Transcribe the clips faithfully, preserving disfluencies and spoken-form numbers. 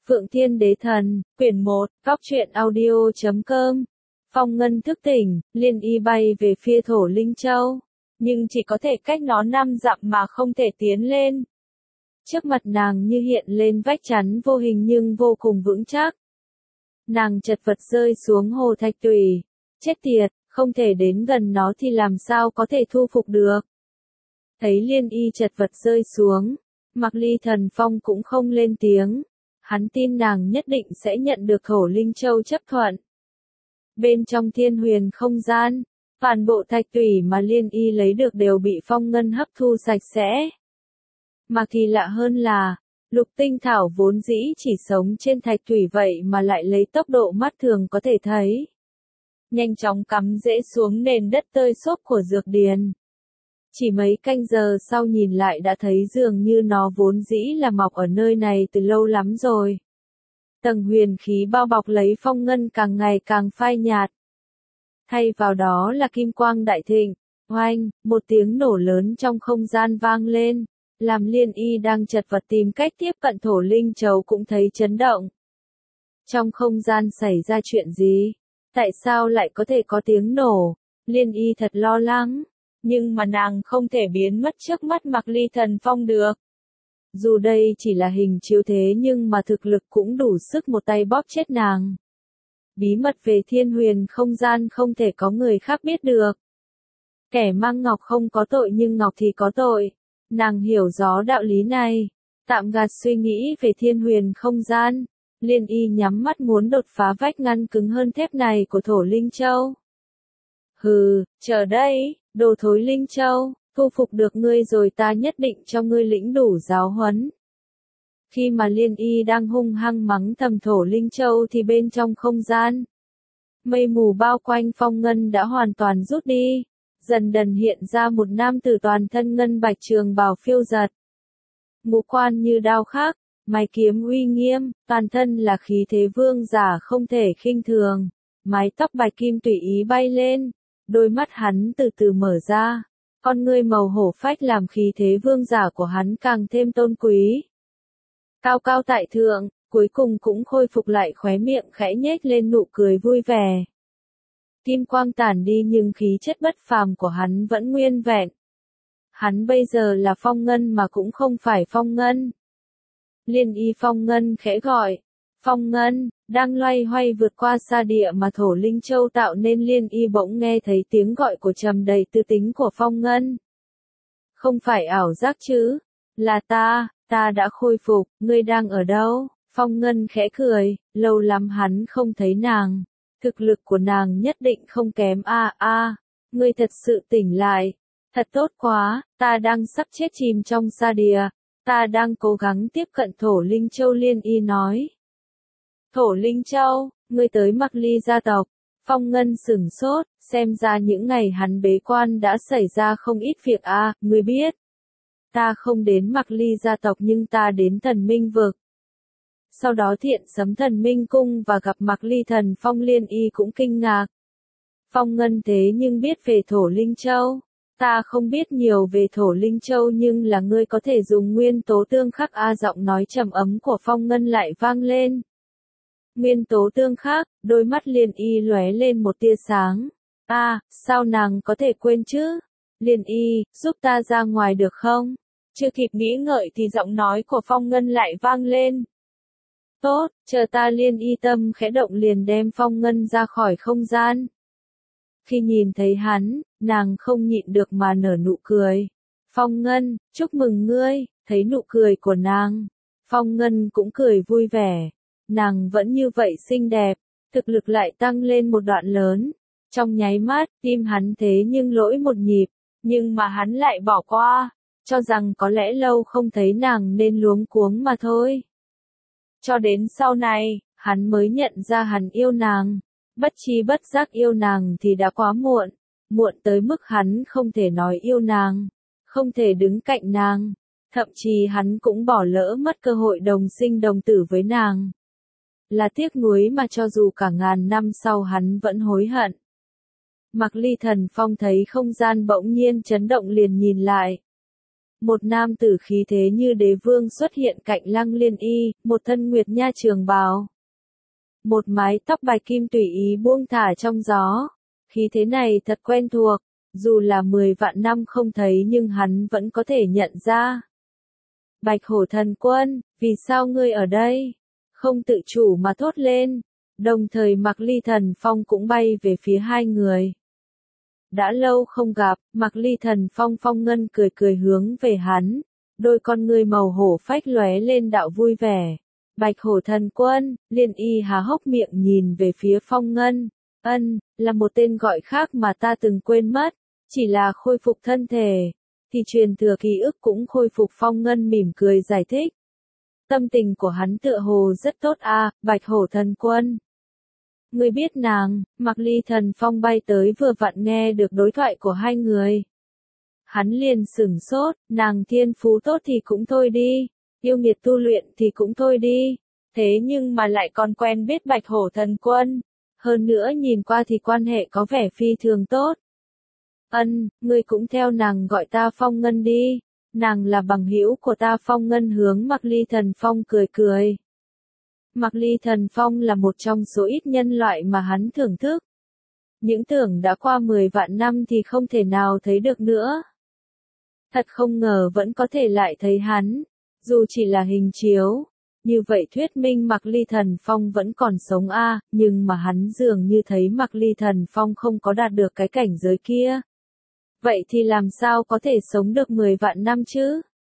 Phượng Thiên Đế Thần, quyển một, góc truyện audio chấm com. Phong Ngân thức tỉnh, Liên Y bay về phía Thổ Linh Châu, nhưng chỉ có thể cách nó năm dặm mà không thể tiến lên. Trước mặt nàng như hiện lên vách chắn vô hình nhưng vô cùng vững chắc. Nàng chật vật rơi xuống hồ thạch tủy. Chết tiệt, không thể đến gần nó thì làm sao có thể thu phục được. Thấy Liên Y chật vật rơi xuống, Mạc Ly Thần Phong cũng không lên tiếng. Hắn tin nàng nhất định sẽ nhận được Thổ Linh Châu chấp thuận. Bên trong thiên huyền không gian, toàn bộ thạch tủy mà Liên Y lấy được đều bị phong ngân hấp thu sạch sẽ. Mà kỳ lạ hơn là, lục tinh thảo vốn dĩ chỉ sống trên thạch tủy vậy mà lại lấy tốc độ mắt thường có thể thấy. Nhanh chóng cắm rễ xuống nền đất tơi xốp của dược điền. Chỉ mấy canh giờ sau nhìn lại đã thấy dường như nó vốn dĩ là mọc ở nơi này từ lâu lắm rồi. Tầng huyền khí bao bọc lấy phong ngân càng ngày càng phai nhạt. Thay vào đó là kim quang đại thịnh, oanh, một tiếng nổ lớn trong không gian vang lên, làm Liên Y đang chật vật tìm cách tiếp cận Thổ Linh Châu cũng thấy chấn động. Trong không gian xảy ra chuyện gì? Tại sao lại có thể có tiếng nổ? Liên Y thật lo lắng. Nhưng mà nàng không thể biến mất trước mắt Mạc Ly Thần Phong được. Dù đây chỉ là hình chiếu thế nhưng mà thực lực cũng đủ sức một tay bóp chết nàng. Bí mật về thiên huyền không gian không thể có người khác biết được. Kẻ mang ngọc không có tội nhưng ngọc thì có tội. Nàng hiểu rõ đạo lý này. Tạm gạt suy nghĩ về thiên huyền không gian. Liên Y nhắm mắt muốn đột phá vách ngăn cứng hơn thép này của Thổ Linh Châu. Hừ, chờ đây, đồ thối Linh Châu, thu phục được ngươi rồi ta nhất định cho ngươi lĩnh đủ giáo huấn. Khi mà Liên Y đang hung hăng mắng thầm Thổ Linh Châu thì bên trong không gian, mây mù bao quanh phong ngân đã hoàn toàn rút đi, dần dần hiện ra một nam tử toàn thân ngân bạch trường bào phiêu giật. Ngũ quan như đao khắc, mày kiếm uy nghiêm, toàn thân là khí thế vương giả không thể khinh thường, mái tóc bạch kim tùy ý bay lên. Đôi mắt hắn từ từ mở ra, con ngươi màu hổ phách làm khí thế vương giả của hắn càng thêm tôn quý. Cao cao tại thượng, cuối cùng cũng khôi phục lại khóe miệng khẽ nhếch lên nụ cười vui vẻ. Kim quang tản đi nhưng khí chất bất phàm của hắn vẫn nguyên vẹn. Hắn bây giờ là phong ngân mà cũng không phải phong ngân. Liên Y phong ngân khẽ gọi. Phong ngân, đang loay hoay vượt qua xa địa mà Thổ Linh Châu tạo nên Liên Y bỗng nghe thấy tiếng gọi của trầm đầy tư tính của phong ngân. Không phải ảo giác chứ, là ta, ta đã khôi phục, ngươi đang ở đâu? Phong ngân khẽ cười, lâu lắm hắn không thấy nàng, thực lực của nàng nhất định không kém a a, ngươi thật sự tỉnh lại, thật tốt quá, ta đang sắp chết chìm trong sa địa, ta đang cố gắng tiếp cận Thổ Linh Châu. Liên Y nói. Thổ Linh Châu, ngươi tới Mạc Ly gia tộc. Phong Ngân sửng sốt, xem ra những ngày hắn bế quan đã xảy ra không ít việc a, à, ngươi biết. Ta không đến Mạc Ly gia tộc nhưng ta đến Thần Minh vực. Sau đó Thiện Sấm Thần Minh cung và gặp Mạc Ly Thần Phong. Liên Y cũng kinh ngạc. Phong Ngân thế nhưng biết về Thổ Linh Châu. Ta không biết nhiều về Thổ Linh Châu nhưng là ngươi có thể dùng nguyên tố tương khắc a, giọng nói trầm ấm của Phong Ngân lại vang lên. Nguyên tố tương khắc, đôi mắt Liên Y lóe lên một tia sáng. A, à, sao nàng có thể quên chứ? Liên Y, giúp ta ra ngoài được không? Chưa kịp nghĩ ngợi thì giọng nói của Phong Ngân lại vang lên. Tốt, chờ ta. Liên Y tâm khẽ động liền đem Phong Ngân ra khỏi không gian. Khi nhìn thấy hắn, nàng không nhịn được mà nở nụ cười. Phong Ngân, chúc mừng ngươi. Thấy nụ cười của nàng, Phong Ngân cũng cười vui vẻ. Nàng vẫn như vậy xinh đẹp, thực lực lại tăng lên một đoạn lớn. Trong nháy mắt, tim hắn thế nhưng lỗi một nhịp, nhưng mà hắn lại bỏ qua, cho rằng có lẽ lâu không thấy nàng nên luống cuống mà thôi. Cho đến sau này, hắn mới nhận ra hắn yêu nàng, bất chi bất giác yêu nàng thì đã quá muộn, muộn tới mức hắn không thể nói yêu nàng, không thể đứng cạnh nàng, thậm chí hắn cũng bỏ lỡ mất cơ hội đồng sinh đồng tử với nàng. Là tiếc nuối mà cho dù cả ngàn năm sau hắn vẫn hối hận. Mạc Ly Thần Phong thấy không gian bỗng nhiên chấn động liền nhìn lại. Một nam tử khí thế như đế vương xuất hiện cạnh Lăng Liên Y, một thân nguyệt nha trường bào. Một mái tóc bạch kim tùy ý buông thả trong gió. Khí thế này thật quen thuộc, dù là mười vạn năm không thấy nhưng hắn vẫn có thể nhận ra. Bạch Hổ Thần Quân, vì sao ngươi ở đây? Không tự chủ mà thốt lên, đồng thời Mạc Ly Thần Phong cũng bay về phía hai người. Đã lâu không gặp, Mạc Ly Thần Phong Phong Ngân cười cười hướng về hắn, đôi con ngươi màu hổ phách lóe lên đạo vui vẻ. Bạch Hổ Thần Quân, Liên Y há hốc miệng nhìn về phía Phong Ngân, ân, là một tên gọi khác mà ta từng quên mất, chỉ là khôi phục thân thể, thì truyền thừa ký ức cũng khôi phục. Phong Ngân mỉm cười giải thích. Tâm tình của hắn tựa hồ rất tốt a, Bạch Hổ Thần Quân. Ngươi biết nàng, Mạc Ly Thần Phong bay tới vừa vặn nghe được đối thoại của hai người. Hắn liền sửng sốt, nàng thiên phú tốt thì cũng thôi đi, yêu nghiệt tu luyện thì cũng thôi đi, thế nhưng mà lại còn quen biết Bạch Hổ Thần Quân, hơn nữa nhìn qua thì quan hệ có vẻ phi thường tốt. Ân, ngươi cũng theo nàng gọi ta Phong Ngân đi, nàng là bằng hữu của ta. Phong Ngân hướng Mạc Ly Thần Phong cười cười. Mạc Ly Thần Phong là một trong số ít nhân loại mà hắn thưởng thức. Những tưởng đã qua mười vạn năm thì không thể nào thấy được nữa. Thật không ngờ vẫn có thể lại thấy hắn, dù chỉ là hình chiếu. Như vậy thuyết minh Mạc Ly Thần Phong vẫn còn sống a, nhưng mà hắn dường như thấy Mạc Ly Thần Phong không có đạt được cái cảnh giới kia. Vậy thì làm sao có thể sống được mười vạn năm chứ?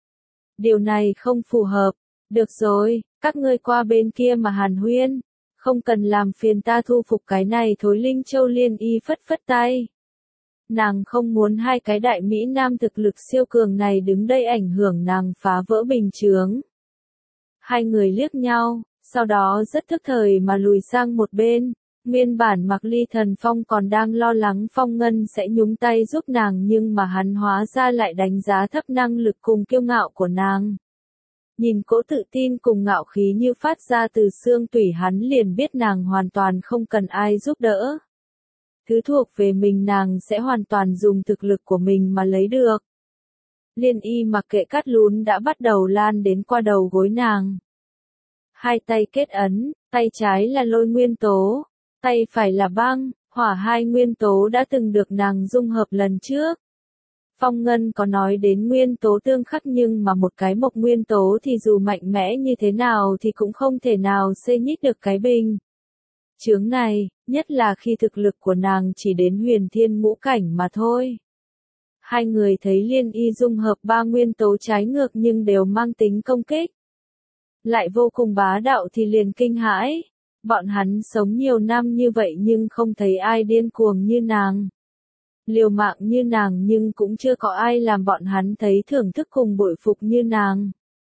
Điều này không phù hợp. Được rồi, các ngươi qua bên kia mà hàn huyên, không cần làm phiền ta thu phục cái này thối Linh Châu. Liên Y phất phất tay. Nàng không muốn hai cái đại Mỹ Nam thực lực siêu cường này đứng đây ảnh hưởng nàng phá vỡ bình chướng. Hai người liếc nhau, sau đó rất thức thời mà lùi sang một bên. Nguyên bản Mạc Ly Thần Phong còn đang lo lắng Phong Ngân sẽ nhúng tay giúp nàng, nhưng mà hắn hóa ra lại đánh giá thấp năng lực cùng kiêu ngạo của nàng. Nhìn cỗ tự tin cùng ngạo khí như phát ra từ xương tủy, hắn liền biết nàng hoàn toàn không cần ai giúp đỡ. Thứ thuộc về mình nàng sẽ hoàn toàn dùng thực lực của mình mà lấy được. Liên Y mặc kệ cát lún đã bắt đầu lan đến qua đầu gối nàng. Hai tay kết ấn, tay trái là lôi nguyên tố, tay phải là băng, hỏa, hai nguyên tố đã từng được nàng dung hợp lần trước. Phong Ngân có nói đến nguyên tố tương khắc, nhưng mà một cái mộc nguyên tố thì dù mạnh mẽ như thế nào thì cũng không thể nào xê nhích được cái bình chướng này, nhất là khi thực lực của nàng chỉ đến huyền thiên ngũ cảnh mà thôi. Hai người thấy Liên Y dung hợp ba nguyên tố trái ngược nhưng đều mang tính công kích, lại vô cùng bá đạo thì liền kinh hãi. Bọn hắn sống nhiều năm như vậy nhưng không thấy ai điên cuồng như nàng, liều mạng như nàng, nhưng cũng chưa có ai làm bọn hắn thấy thưởng thức cùng bội phục như nàng.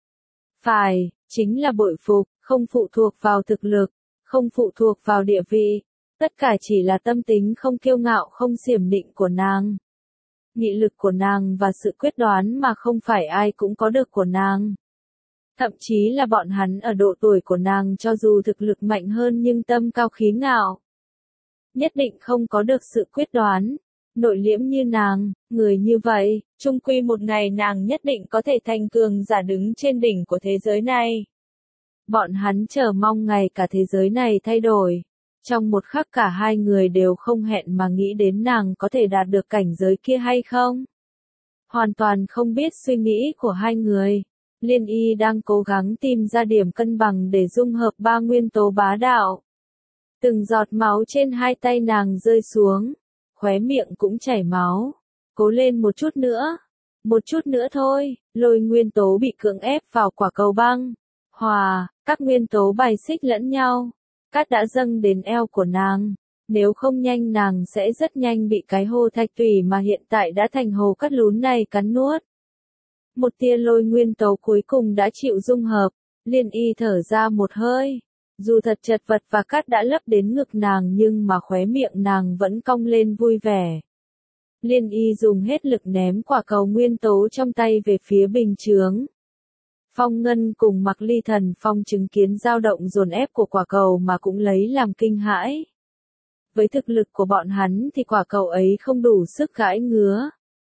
Phải, chính là bội phục, không phụ thuộc vào thực lực, không phụ thuộc vào địa vị, tất cả chỉ là tâm tính không kiêu ngạo không xiểm nịnh của nàng. Nghị lực của nàng và sự quyết đoán mà không phải ai cũng có được của nàng. Thậm chí là bọn hắn ở độ tuổi của nàng cho dù thực lực mạnh hơn nhưng tâm cao khí ngạo, nhất định không có được sự quyết đoán, nội liễm như nàng. Người như vậy, chung quy một ngày nàng nhất định có thể thành cường giả đứng trên đỉnh của thế giới này. Bọn hắn chờ mong ngày cả thế giới này thay đổi. Trong một khắc cả hai người đều không hẹn mà nghĩ đến nàng có thể đạt được cảnh giới kia hay không. Hoàn toàn không biết suy nghĩ của hai người. Liên Y đang cố gắng tìm ra điểm cân bằng để dung hợp ba nguyên tố bá đạo. Từng giọt máu trên hai tay nàng rơi xuống, khóe miệng cũng chảy máu. Cố lên một chút nữa, một chút nữa thôi. Lôi nguyên tố bị cưỡng ép vào quả cầu băng. Hòa, các nguyên tố bài xích lẫn nhau. Cát đã dâng đến eo của nàng. Nếu không nhanh nàng sẽ rất nhanh bị cái hồ thạch tủy mà hiện tại đã thành hồ cát lún này cắn nuốt. Một tia lôi nguyên tố cuối cùng đã chịu dung hợp. Liên Y thở ra một hơi. Dù thật chật vật và cát đã lấp đến ngực nàng nhưng mà khóe miệng nàng vẫn cong lên vui vẻ. Liên Y dùng hết lực ném quả cầu nguyên tố trong tay về phía bình chướng. Phong Ngân cùng Mạc Ly Thần Phong chứng kiến dao động dồn ép của quả cầu mà cũng lấy làm kinh hãi. Với thực lực của bọn hắn thì quả cầu ấy không đủ sức gãi ngứa.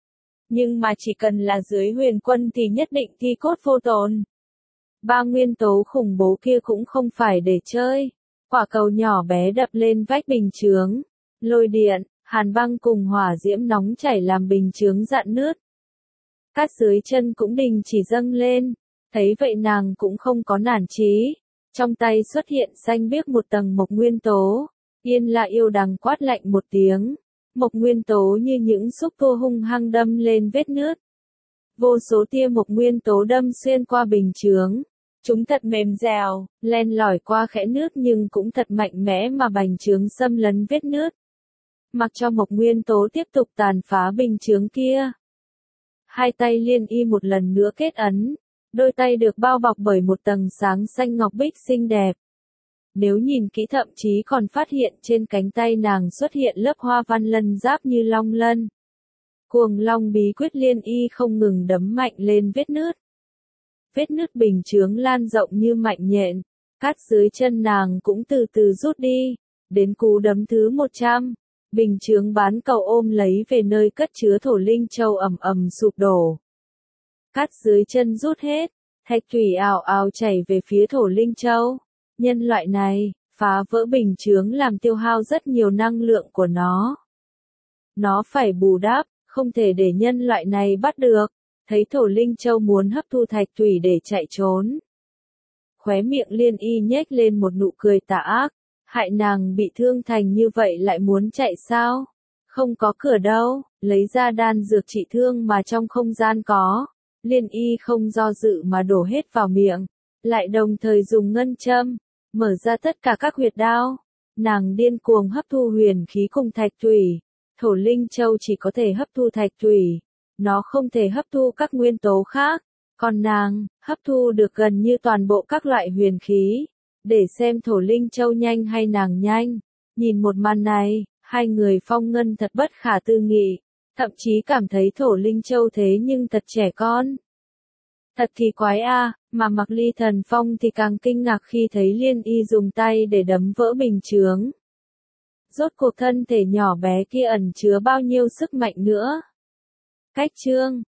Nhưng mà chỉ cần là dưới huyền quân thì nhất định thi cốt vô tồn. Ba nguyên tố khủng bố kia cũng không phải để chơi. Quả cầu nhỏ bé đập lên vách bình chướng. Lôi điện, hàn băng cùng hỏa diễm nóng chảy làm bình chướng rạn nứt. Cát dưới chân cũng đình chỉ dâng lên. Thấy vậy nàng cũng không có nản chí. Trong tay xuất hiện xanh biếc một tầng mộc nguyên tố. Yên là yêu đằng quát lạnh một tiếng. Mộc nguyên tố như những xúc tua hung hăng đâm lên vết nứt. Vô số tia mộc nguyên tố đâm xuyên qua bình chướng. Chúng thật mềm dẻo, len lỏi qua khẽ nứt nhưng cũng thật mạnh mẽ mà bành chướng xâm lấn vết nứt. Mặc cho mộc nguyên tố tiếp tục tàn phá bình chướng kia. Hai tay Liên Y một lần nữa kết ấn. Đôi tay được bao bọc bởi một tầng sáng xanh ngọc bích xinh đẹp. Nếu nhìn kỹ thậm chí còn phát hiện trên cánh tay nàng xuất hiện lớp hoa văn lân giáp như long lân. Cuồng long bí quyết Liên Y không ngừng đấm mạnh lên vết nứt. Vết nứt bình chướng lan rộng như mạnh nhện. Cát dưới chân nàng cũng từ từ rút đi. Đến cú đấm thứ một trăm. Bình chướng bán cầu ôm lấy về nơi cất chứa thổ linh châu ầm ầm sụp đổ. Cát dưới chân rút hết. Thạch thủy ào ào chảy về phía thổ linh châu. Nhân loại này, phá vỡ bình chướng làm tiêu hao rất nhiều năng lượng của nó. Nó phải bù đắp, không thể để nhân loại này bắt được. Thấy thổ linh châu muốn hấp thu thạch thủy để chạy trốn. Khóe miệng Liên Y nhếch lên một nụ cười tà ác. Hại nàng bị thương thành như vậy lại muốn chạy sao? Không có cửa đâu, lấy ra đan dược trị thương mà trong không gian có. Liên Y không do dự mà đổ hết vào miệng. Lại đồng thời dùng ngân châm. Mở ra tất cả các huyệt đao. Nàng điên cuồng hấp thu huyền khí cùng thạch thủy. Thổ linh châu chỉ có thể hấp thu thạch thủy. Nó không thể hấp thu các nguyên tố khác. Còn nàng, hấp thu được gần như toàn bộ các loại huyền khí. Để xem thổ linh châu nhanh hay nàng nhanh. Nhìn một màn này, hai người Phong Ngân thật bất khả tư nghị. Thậm chí cảm thấy thổ linh châu thế nhưng thật trẻ con. Thật kỳ quái a, à, mà Mặc Ly Thần Phong thì càng kinh ngạc khi thấy Liên Y dùng tay để đấm vỡ bình chướng. Rốt cuộc thân thể nhỏ bé kia ẩn chứa bao nhiêu sức mạnh nữa. Cách chương